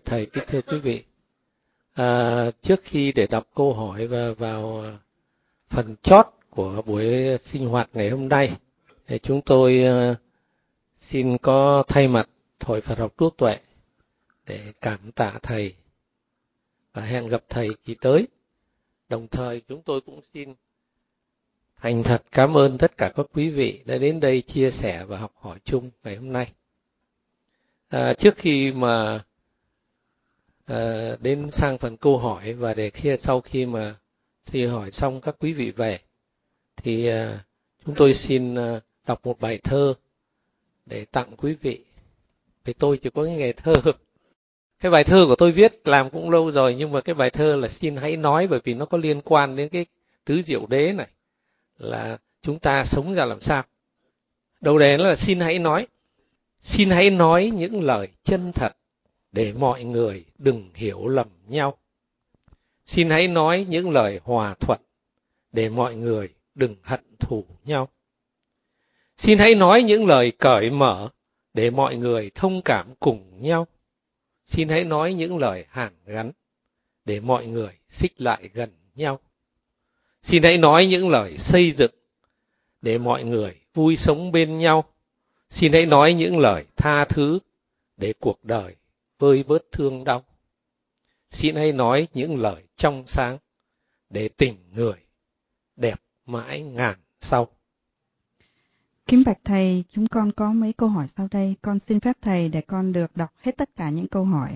Thầy, kính thưa quý vị, trước khi để đọc câu hỏi và vào phần chót của buổi sinh hoạt ngày hôm nay, thì chúng tôi xin có thay mặt Hội Phật học Tuệ Tuệ để cảm tạ Thầy và hẹn gặp Thầy kỳ tới. Đồng thời chúng tôi cũng xin thành thật cảm ơn tất cả các quý vị đã đến đây chia sẻ và học hỏi chung ngày hôm nay. Trước khi mà đến sang phần câu hỏi và sau khi mà thi hỏi xong các quý vị về, thì chúng tôi xin đọc một bài thơ để tặng quý vị. Vì tôi chỉ có cái nghề thơ. Cái bài thơ của tôi viết làm cũng lâu rồi, nhưng mà cái bài thơ là Xin Hãy Nói, bởi vì nó có liên quan đến cái tứ diệu đế này, là chúng ta sống ra làm sao. Đầu đề nó là xin hãy nói. Xin hãy nói những lời chân thật để mọi người đừng hiểu lầm nhau. Xin hãy nói những lời hòa thuận để mọi người đừng hận thù nhau. Xin hãy nói những lời cởi mở để mọi người thông cảm cùng nhau. Xin hãy nói những lời hàn gắn để mọi người xích lại gần nhau. Xin hãy nói những lời xây dựng để mọi người vui sống bên nhau. Xin hãy nói những lời tha thứ để cuộc đời vơi bớt thương đau. Xin hãy nói những lời trong sáng để tình người đẹp mãi ngàn sau. Kính bạch Thầy, chúng con có mấy câu hỏi sau đây. Con xin phép Thầy để con được đọc hết tất cả những câu hỏi.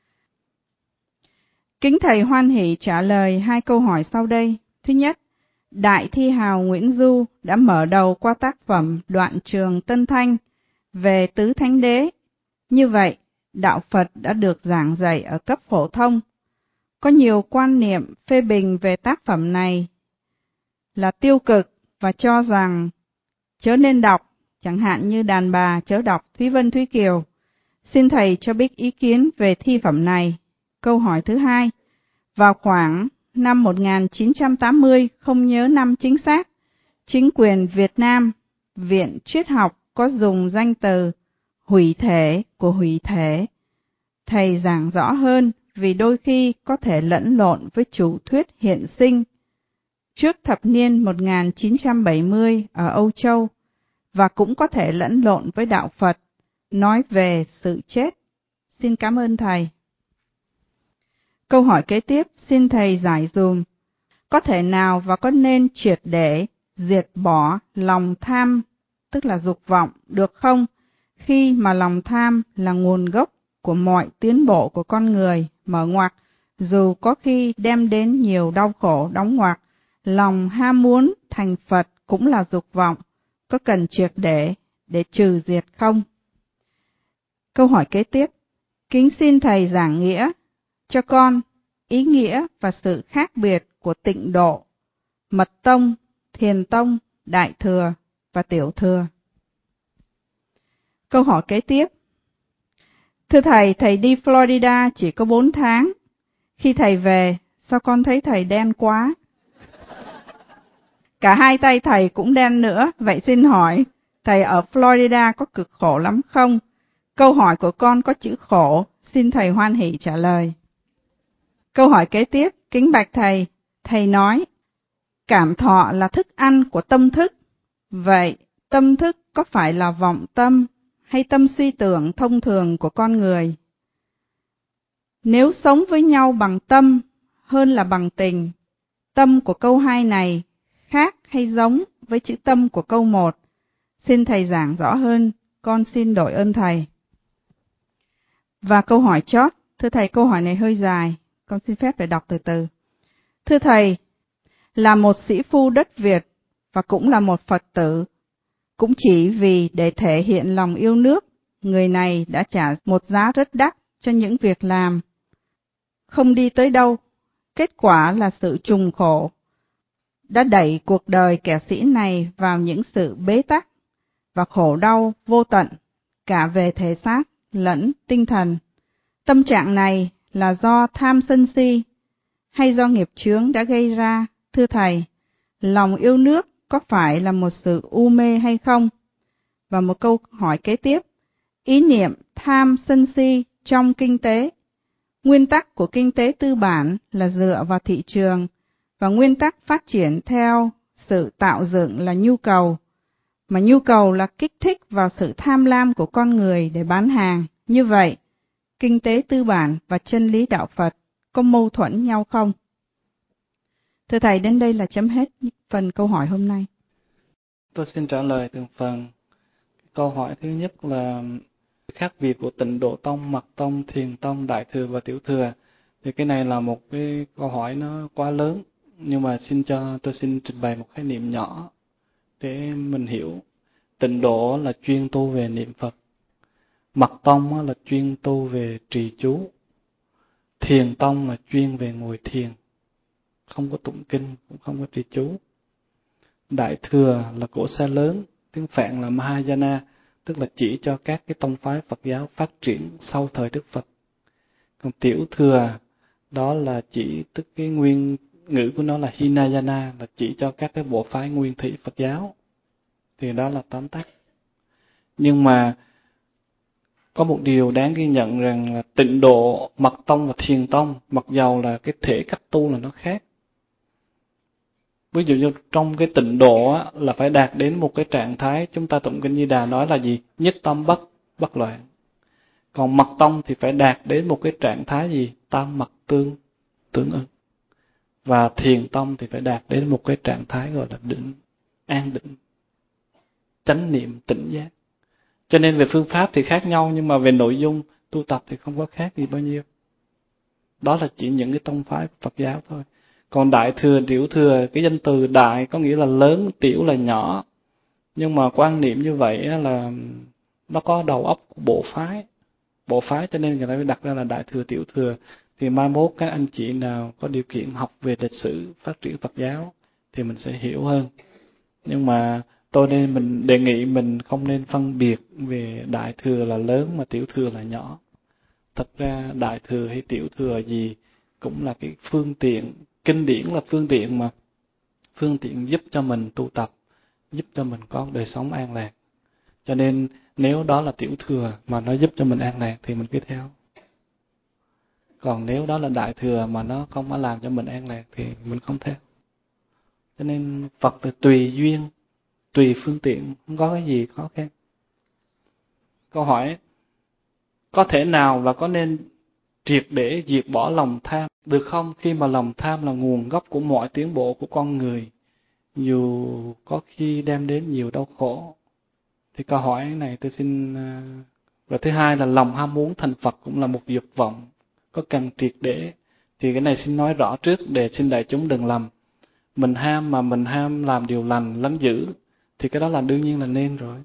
Kính Thầy hoan hỷ trả lời 2 câu hỏi sau đây. Thứ nhất, Đại thi hào Nguyễn Du đã mở đầu qua tác phẩm Đoạn Trường Tân Thanh về Tứ Thánh Đế. Như vậy, Đạo Phật đã được giảng dạy ở cấp phổ thông. Có nhiều quan niệm phê bình về tác phẩm này là tiêu cực và cho rằng chớ nên đọc, chẳng hạn như đàn bà chớ đọc Thúy Vân Thúy Kiều. Xin Thầy cho biết ý kiến về thi phẩm này. Câu hỏi thứ hai, vào khoảng năm 1980, không nhớ năm chính xác, chính quyền Việt Nam, Viện Triết học có dùng danh từ hủy thể của hủy thể. Thầy giảng rõ hơn vì đôi khi có thể lẫn lộn với chủ thuyết hiện sinh trước thập niên 1970 ở Âu Châu, và cũng có thể lẫn lộn với Đạo Phật nói về sự chết. Xin cảm ơn Thầy. Câu hỏi kế tiếp, xin Thầy giải dùm, có thể nào và có nên triệt để diệt bỏ lòng tham, tức là dục vọng, được không, khi mà lòng tham là nguồn gốc của mọi tiến bộ của con người, mở ngoặc, dù có khi đem đến nhiều đau khổ, đóng ngoặc, lòng ham muốn thành Phật cũng là dục vọng, có cần triệt để trừ diệt không? Câu hỏi kế tiếp, kính xin Thầy giảng nghĩa cho con ý nghĩa và sự khác biệt của tịnh độ, mật tông, thiền tông, đại thừa và tiểu thừa. Câu hỏi kế tiếp, thưa Thầy, Thầy đi Florida chỉ có 4 tháng. Khi Thầy về, sao con thấy Thầy đen quá? Cả 2 tay Thầy cũng đen nữa. Vậy xin hỏi, Thầy ở Florida có cực khổ lắm không? Câu hỏi của con có chữ khổ, xin Thầy hoan hỷ trả lời. Câu hỏi kế tiếp, kính bạch Thầy, Thầy nói, cảm thọ là thức ăn của tâm thức. Vậy, tâm thức có phải là vọng tâm hay tâm suy tưởng thông thường của con người? Nếu sống với nhau bằng tâm hơn là bằng tình, tâm của câu 2 này khác hay giống với chữ tâm của câu 1? Xin Thầy giảng rõ hơn, con xin đội ơn Thầy. Và câu hỏi chót, thưa Thầy, câu hỏi này hơi dài, con xin phép để đọc từ từ. Thưa Thầy, là một sĩ phu đất Việt và cũng là một Phật tử, cũng chỉ vì để thể hiện lòng yêu nước, người này đã trả một giá rất đắt cho những việc làm không đi tới đâu. Kết quả là sự trùng khổ đã đẩy cuộc đời kẻ sĩ này vào những sự bế tắc và khổ đau vô tận, cả về thể xác lẫn tinh thần. Tâm trạng này là do tham sân si hay do nghiệp chướng đã gây ra? Thưa Thầy, lòng yêu nước có phải là một sự u mê hay không? Và một câu hỏi kế tiếp, ý niệm tham sân si trong kinh tế Nguyên tắc của kinh tế tư bản là dựa vào thị trường, và nguyên tắc phát triển theo sự tạo dựng là nhu cầu, mà nhu cầu là kích thích vào sự tham lam của con người để bán hàng. Như vậy, kinh tế tư bản và chân lý đạo Phật có mâu thuẫn nhau không? Thưa Thầy, đến đây là chấm hết phần câu hỏi hôm nay. Tôi xin trả lời từng phần. Câu hỏi thứ nhất là khác biệt của Tịnh Độ Tông, Mật Tông, Thiền Tông, Đại Thừa và Tiểu Thừa. Thì cái này là một cái câu hỏi nó quá lớn, nhưng mà tôi xin trình bày một khái niệm nhỏ để mình hiểu. Tịnh Độ là chuyên tu về niệm Phật, Mật Tông là chuyên tu về trì chú, Thiền Tông là chuyên về ngồi thiền, không có tụng kinh, cũng không có trì chú. Đại Thừa là cỗ xe lớn, tiếng Phạn là Mahayana, tức là chỉ cho các cái tông phái Phật giáo phát triển sau thời Đức Phật. Còn Tiểu Thừa đó là chỉ, tức cái nguyên ngữ của nó là Hinayana, là chỉ cho các cái bộ phái nguyên thủy Phật giáo. Thì đó là tóm tắt. Nhưng mà có một điều đáng ghi nhận rằng là Tịnh Độ, Mật Tông và Thiền Tông, mặc dầu là cái thể cách tu là nó khác. Ví dụ như trong cái Tịnh Độ á, là phải đạt đến một cái trạng thái, chúng ta tụng kinh Di Đà nói là gì? Nhất tâm bất loạn. Còn Mật Tông thì phải đạt đến một cái trạng thái gì? Tam mật tương ưng. Và Thiền Tông thì phải đạt đến một cái trạng thái gọi là định, an định, chánh niệm, tỉnh giác. Cho nên về phương pháp thì khác nhau, nhưng mà về nội dung tu tập thì không có khác gì bao nhiêu. Đó là chỉ những cái tông phái Phật giáo thôi. Còn Đại Thừa, Tiểu Thừa, cái danh từ đại có nghĩa là lớn, tiểu là nhỏ. Nhưng mà quan niệm như vậy là nó có đầu óc của bộ phái cho nên người ta mới đặt ra là Đại Thừa, Tiểu Thừa. Thì mai mốt các anh chị nào có điều kiện học về lịch sử phát triển Phật giáo thì mình sẽ hiểu hơn. Nhưng mà mình đề nghị mình không nên phân biệt về Đại Thừa là lớn mà Tiểu Thừa là nhỏ. Thật ra Đại Thừa hay Tiểu Thừa gì cũng là cái phương tiện, kinh điển là phương tiện mà, phương tiện giúp cho mình tu tập, giúp cho mình có đời sống an lạc. Cho nên nếu đó là Tiểu Thừa mà nó giúp cho mình an lạc thì mình cứ theo. Còn nếu đó là Đại Thừa mà nó không có làm cho mình an lạc thì mình không theo. Cho nên Phật là tùy duyên, tùy phương tiện, không có cái gì khó khăn. Câu hỏi, có thể nào và có nên triệt để diệt bỏ lòng tham được không, khi mà lòng tham là nguồn gốc của mọi tiến bộ của con người, dù có khi đem đến nhiều đau khổ? Thì câu hỏi này tôi xin. Và thứ hai là lòng ham muốn thành Phật cũng là một dục vọng, có cần triệt để? Thì cái này xin nói rõ trước để xin đại chúng đừng lầm. Mình ham làm điều lành lắm dữ thì cái đó là đương nhiên là nên rồi.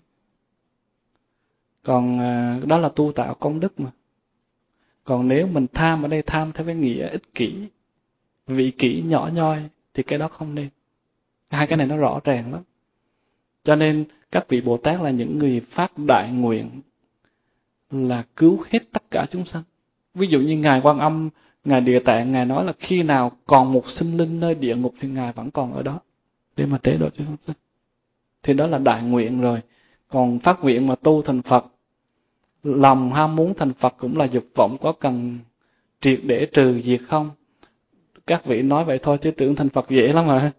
Còn đó là tu tạo công đức mà. Còn nếu mình tham ở đây tham theo cái nghĩa ích kỷ, vị kỷ nhỏ nhoi thì cái đó không nên. Hai cái này nó rõ ràng lắm. Cho nên các vị Bồ Tát là những người phát đại nguyện là cứu hết tất cả chúng sanh. Ví dụ như Ngài Quan Âm, Ngài Địa Tạng, Ngài nói là khi nào còn một sinh linh nơi địa ngục thì Ngài vẫn còn ở đó để mà tế độ cho chúng sanh. Thì đó là đại nguyện rồi. Còn phát nguyện mà tu thành Phật, lòng ham muốn thành Phật cũng là dục vọng, có cần triệt để trừ diệt không? Các vị nói vậy thôi chứ tưởng thành Phật dễ lắm mà.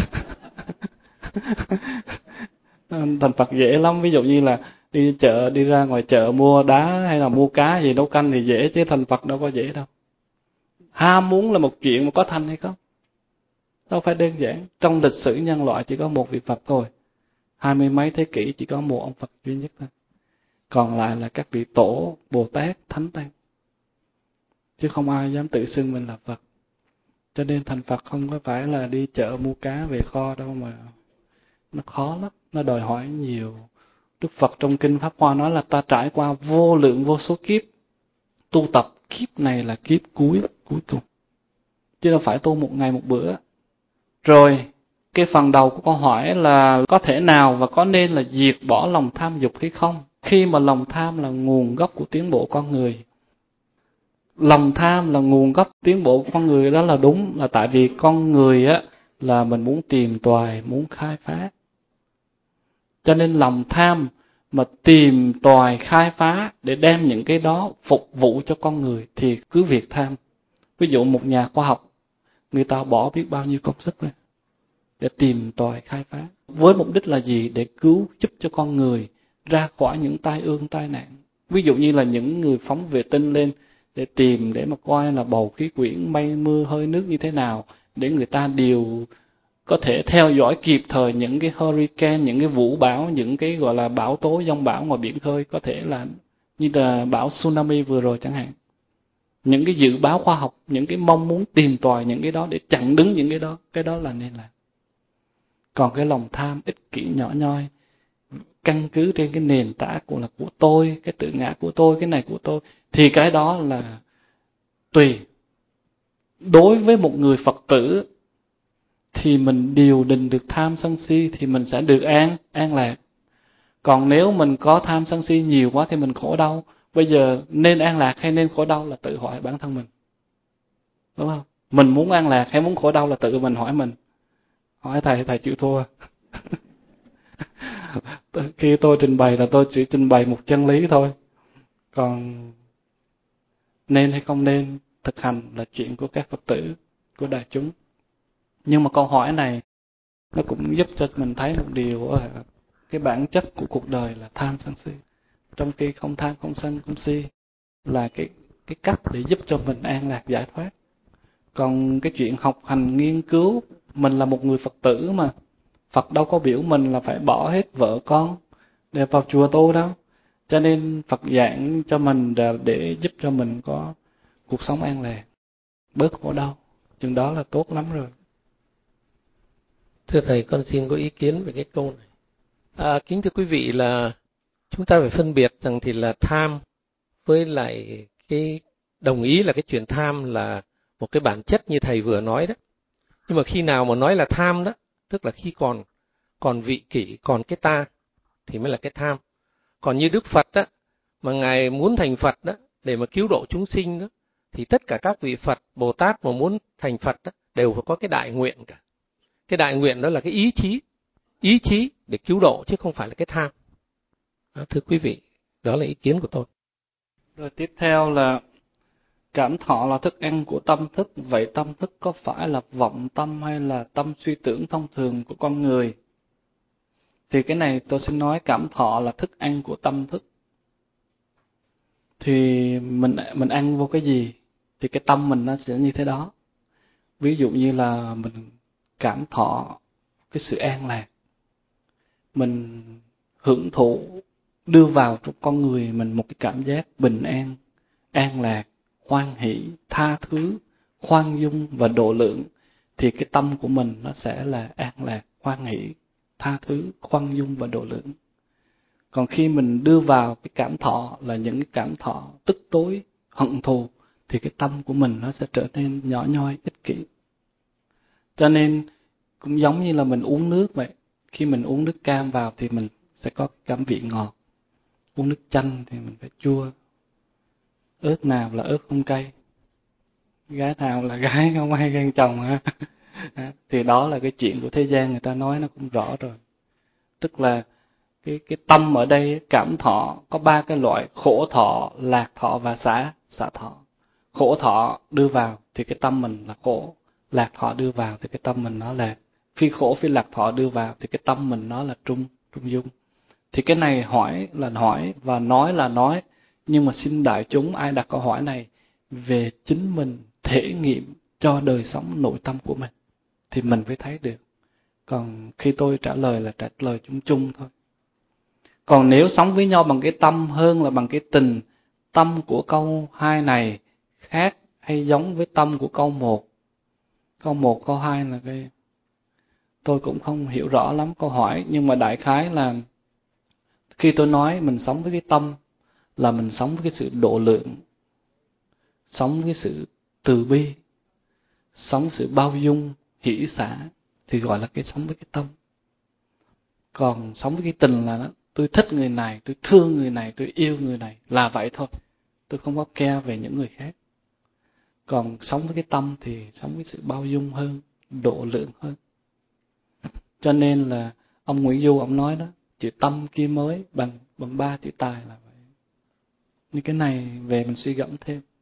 Thành Phật dễ lắm, ví dụ như là đi ra ngoài chợ mua đá hay là mua cá gì nấu canh thì dễ, chứ thành Phật đâu có dễ đâu. Ham muốn là một chuyện mà có thành hay không? Đâu phải đơn giản. Trong lịch sử nhân loại chỉ có một vị Phật thôi. 20 mấy thế kỷ chỉ có một ông Phật duy nhất thôi. Còn lại là các vị tổ, Bồ Tát, Thánh Tăng. Chứ không ai dám tự xưng mình là Phật. Cho nên thành Phật không có phải là đi chợ mua cá về kho đâu, mà nó khó lắm, nó đòi hỏi nhiều. Đức Phật trong Kinh Pháp Hoa nói là ta trải qua vô lượng vô số kiếp tu tập, kiếp này là kiếp cuối cùng. Chứ đâu phải tu một ngày một bữa. Rồi, cái phần đầu của câu hỏi là có thể nào và có nên là diệt bỏ lòng tham dục hay không? Khi mà lòng tham là nguồn gốc của tiến bộ con người. Lòng tham là nguồn gốc tiến bộ của con người, đó là đúng, là tại vì con người á là mình muốn tìm tòi, muốn khai phá. Cho nên lòng tham mà tìm tòi khai phá để đem những cái đó phục vụ cho con người thì cứ việc tham. Ví dụ một nhà khoa học, người ta bỏ biết bao nhiêu công sức ra để tìm tòi khai phá, với mục đích là gì? Để cứu giúp cho con người ra khỏi những tai ương tai nạn. Ví dụ như là những người phóng vệ tinh lên để tìm, để mà coi là bầu khí quyển, mây mưa, hơi nước như thế nào, để người ta đều có thể theo dõi kịp thời những cái hurricane, những cái vũ bão, những cái gọi là bão tố, giông bão ngoài biển khơi, có thể là như là bão tsunami vừa rồi chẳng hạn. Những cái dự báo khoa học, những cái mong muốn tìm tòi những cái đó để chặn đứng những cái đó là nên làm. Còn cái lòng tham ích kỷ nhỏ nhoi, căn cứ trên cái nền tảng là của tôi, cái tự ngã của tôi, cái này của tôi, thì cái đó là tùy. Đối với một người Phật tử thì mình điều định được tham sân si thì mình sẽ được an lạc. Còn nếu mình có tham sân si nhiều quá thì mình khổ đau. Bây giờ nên an lạc hay nên khổ đau là tự hỏi bản thân mình, đúng không? Mình muốn an lạc hay muốn khổ đau là tự mình hỏi mình. Hỏi thầy chịu thua. Khi tôi trình bày là tôi chỉ trình bày một chân lý thôi, còn nên hay không nên thực hành là chuyện của các Phật tử, của đại chúng. Nhưng mà câu hỏi này nó cũng giúp cho mình thấy một điều là cái bản chất của cuộc đời là tham sân si, trong khi không tham không sân không si là cái cách để giúp cho mình an lạc giải thoát. Còn cái chuyện học hành nghiên cứu, mình là một người Phật tử mà, Phật đâu có biểu mình là phải bỏ hết vợ con để vào chùa tu đâu. Cho nên Phật giảng cho mình để giúp cho mình có cuộc sống an lạc, bớt khổ đau. Chừng đó là tốt lắm rồi. Thưa thầy, con xin có ý kiến về cái câu này. Kính thưa quý vị, là chúng ta phải phân biệt rằng thì là tham với lại cái đồng ý là cái chuyện tham là một cái bản chất như thầy vừa nói đó. Nhưng mà khi nào mà nói là tham đó, tức là khi còn vị kỷ, còn cái ta thì mới là cái tham. Còn như Đức Phật đó, mà Ngài muốn thành Phật đó để mà cứu độ chúng sinh đó, thì tất cả các vị Phật, Bồ Tát mà muốn thành Phật đó đều phải có cái đại nguyện cả. Cái đại nguyện đó là cái ý chí để cứu độ chứ không phải là cái tham. Thưa quý vị, đó là ý kiến của tôi. Rồi tiếp theo là cảm thọ là thức ăn của tâm thức. Vậy tâm thức có phải là vọng tâm hay là tâm suy tưởng thông thường của con người? Thì cái này tôi xin nói, cảm thọ là thức ăn của tâm thức. Thì mình ăn vô cái gì thì cái tâm mình nó sẽ như thế đó. Ví dụ như là mình cảm thọ cái sự an lạc, mình hưởng thụ, đưa vào trong con người mình một cái cảm giác bình an, an lạc, hoan hỷ, tha thứ, khoan dung và độ lượng, thì cái tâm của mình nó sẽ là an lạc, hoan hỷ, tha thứ, khoan dung và độ lượng. Còn khi mình đưa vào cái cảm thọ là những cái cảm thọ tức tối, hận thù, thì cái tâm của mình nó sẽ trở nên nhỏ nhoi, ích kỷ. Cho nên cũng giống như là mình uống nước vậy. Khi mình uống nước cam vào thì mình sẽ có cảm vị ngọt. Uống nước chanh thì mình phải chua. Ớt nào là ớt không cay, gái nào là gái không ai ghen chồng ha. Thì đó là cái chuyện của thế gian, người ta nói nó cũng rõ rồi. Tức là cái tâm ở đây, cảm thọ có 3 cái loại: khổ thọ, lạc thọ và xả thọ. Khổ thọ đưa vào thì cái tâm mình là khổ, lạc thọ đưa vào thì cái tâm mình nó lạc, phi khổ phi lạc thọ đưa vào thì cái tâm mình nó là trung dung. Thì cái này hỏi là hỏi và nói là nói, nhưng mà xin đại chúng ai đặt câu hỏi này về chính mình thể nghiệm cho đời sống nội tâm của mình thì mình mới thấy được. Còn khi tôi trả lời là trả lời chung chung thôi. Còn nếu sống với nhau bằng cái tâm hơn là bằng cái tình, tâm của câu 2 này khác hay giống với tâm của câu 1? Câu 1, câu 2 là cái tôi cũng không hiểu rõ lắm câu hỏi, nhưng mà đại khái là khi tôi nói mình sống với cái tâm là mình sống với cái sự độ lượng, sống với cái sự từ bi, sống với sự bao dung, hỷ xả, thì gọi là cái sống với cái tâm. Còn sống với cái tình là tôi thích người này, tôi thương người này, tôi yêu người này, là vậy thôi. Tôi không có care về những người khác. Còn sống với cái tâm thì sống với sự bao dung hơn, độ lượng hơn. Cho nên là ông Nguyễn Du ông nói đó, chữ tâm kia mới bằng 3 chữ tài là vậy. Như cái này về mình suy gẫm thêm.